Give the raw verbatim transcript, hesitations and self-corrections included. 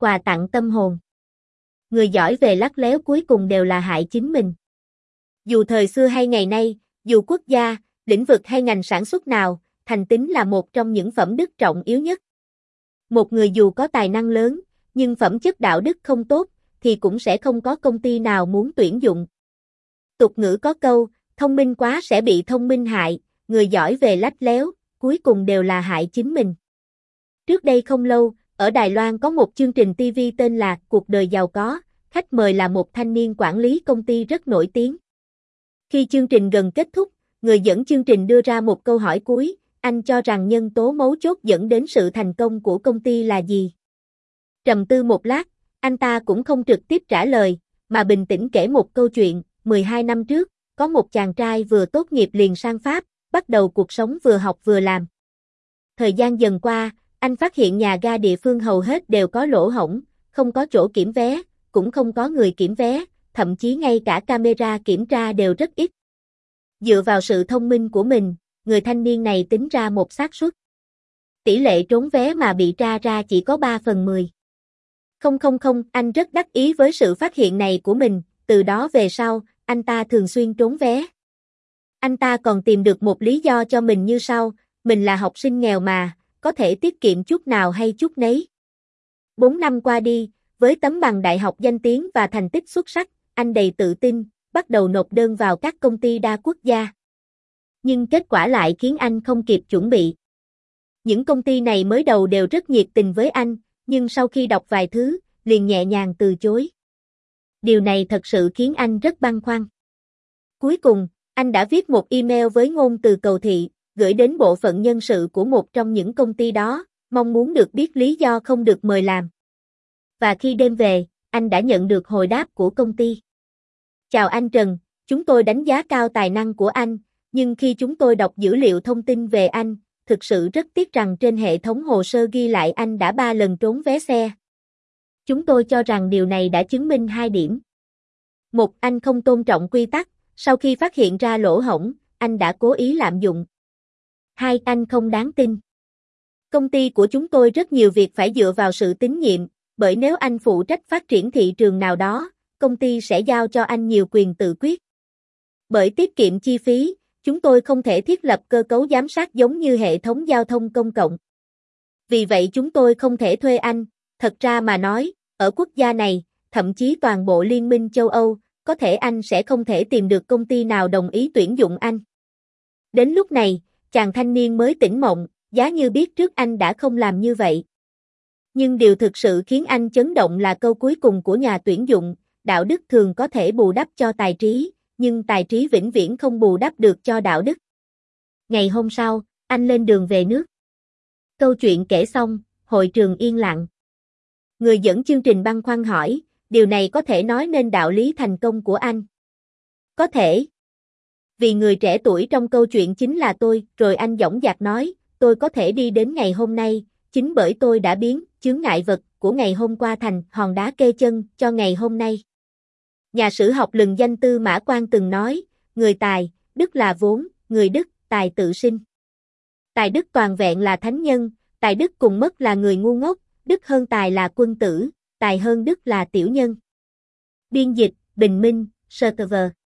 quà tặng tâm hồn. Người giỏi về lắt léo cuối cùng đều là hại chính mình. Dù thời xưa hay ngày nay, dù quốc gia, lĩnh vực hay ngành sản xuất nào, thành tín là một trong những phẩm đức trọng yếu nhất. Một người dù có tài năng lớn, nhưng phẩm chất đạo đức không tốt, thì cũng sẽ không có công ty nào muốn tuyển dụng. Tục ngữ có câu, thông minh quá sẽ bị thông minh hại, người giỏi về lắt léo, cuối cùng đều là hại chính mình. Trước đây không lâu, ở Đài Loan có một chương trình ti vi tên là Cuộc đời giàu có, khách mời là một thanh niên quản lý công ty rất nổi tiếng. Khi chương trình gần kết thúc, người dẫn chương trình đưa ra một câu hỏi cuối, anh cho rằng nhân tố mấu chốt dẫn đến sự thành công của công ty là gì? Trầm tư một lát, anh ta cũng không trực tiếp trả lời, mà bình tĩnh kể một câu chuyện, mười hai năm trước, có một chàng trai vừa tốt nghiệp liền sang Pháp, bắt đầu cuộc sống vừa học vừa làm. Thời gian dần qua, anh phát hiện nhà ga địa phương hầu hết đều có lỗ hổng, không có chỗ kiểm vé, cũng không có người kiểm vé, thậm chí ngay cả camera kiểm tra đều rất ít. Dựa vào sự thông minh của mình, người thanh niên này tính ra một xác suất. Tỷ lệ trốn vé mà bị tra ra chỉ có ba phần mười. Không không không, anh rất đắc ý với sự phát hiện này của mình, từ đó về sau, anh ta thường xuyên trốn vé. Anh ta còn tìm được một lý do cho mình như sau, mình là học sinh nghèo mà, có thể tiết kiệm chút nào hay chút nấy. Bốn năm qua đi, với tấm bằng đại học danh tiếng và thành tích xuất sắc, anh đầy tự tin, bắt đầu nộp đơn vào các công ty đa quốc gia. Nhưng kết quả lại khiến anh không kịp chuẩn bị. Những công ty này mới đầu đều rất nhiệt tình với anh, nhưng sau khi đọc vài thứ, liền nhẹ nhàng từ chối. Điều này thật sự khiến anh rất băn khoăn. Cuối cùng, anh đã viết một email với ngôn từ cầu thị, gửi đến bộ phận nhân sự của một trong những công ty đó, mong muốn được biết lý do không được mời làm. Và khi đêm về, anh đã nhận được hồi đáp của công ty. Chào anh Trần, chúng tôi đánh giá cao tài năng của anh, nhưng khi chúng tôi đọc dữ liệu thông tin về anh, thực sự rất tiếc rằng trên hệ thống hồ sơ ghi lại anh đã ba lần trốn vé xe. Chúng tôi cho rằng điều này đã chứng minh hai điểm. Một, anh không tôn trọng quy tắc, sau khi phát hiện ra lỗ hổng, anh đã cố ý lạm dụng. Hai, anh không đáng tin. Công ty của chúng tôi rất nhiều việc phải dựa vào sự tín nhiệm, bởi nếu anh phụ trách phát triển thị trường nào đó, công ty sẽ giao cho anh nhiều quyền tự quyết. Bởi tiết kiệm chi phí, chúng tôi không thể thiết lập cơ cấu giám sát giống như hệ thống giao thông công cộng. Vì vậy chúng tôi không thể thuê anh, thật ra mà nói, ở quốc gia này, thậm chí toàn bộ Liên minh châu Âu, có thể anh sẽ không thể tìm được công ty nào đồng ý tuyển dụng anh. Đến lúc này, chàng thanh niên mới tỉnh mộng, giá như biết trước anh đã không làm như vậy. Nhưng điều thực sự khiến anh chấn động là câu cuối cùng của nhà tuyển dụng, đạo đức thường có thể bù đắp cho tài trí, nhưng tài trí vĩnh viễn không bù đắp được cho đạo đức. Ngày hôm sau, anh lên đường về nước. Câu chuyện kể xong, hội trường yên lặng. Người dẫn chương trình băn khoăn hỏi, điều này có thể nói nên đạo lý thành công của anh. Có thể. Vì người trẻ tuổi trong câu chuyện chính là tôi, rồi anh dõng dạc nói, tôi có thể đi đến ngày hôm nay, chính bởi tôi đã biến chướng ngại vật của ngày hôm qua thành hòn đá kê chân cho ngày hôm nay. Nhà sử học lừng danh Tư Mã Quan từng nói, người tài, đức là vốn, người đức, tài tự sinh. Tài đức toàn vẹn là thánh nhân, tài đức cùng mất là người ngu ngốc, đức hơn tài là quân tử, tài hơn đức là tiểu nhân. Biên dịch, Bình Minh, Server.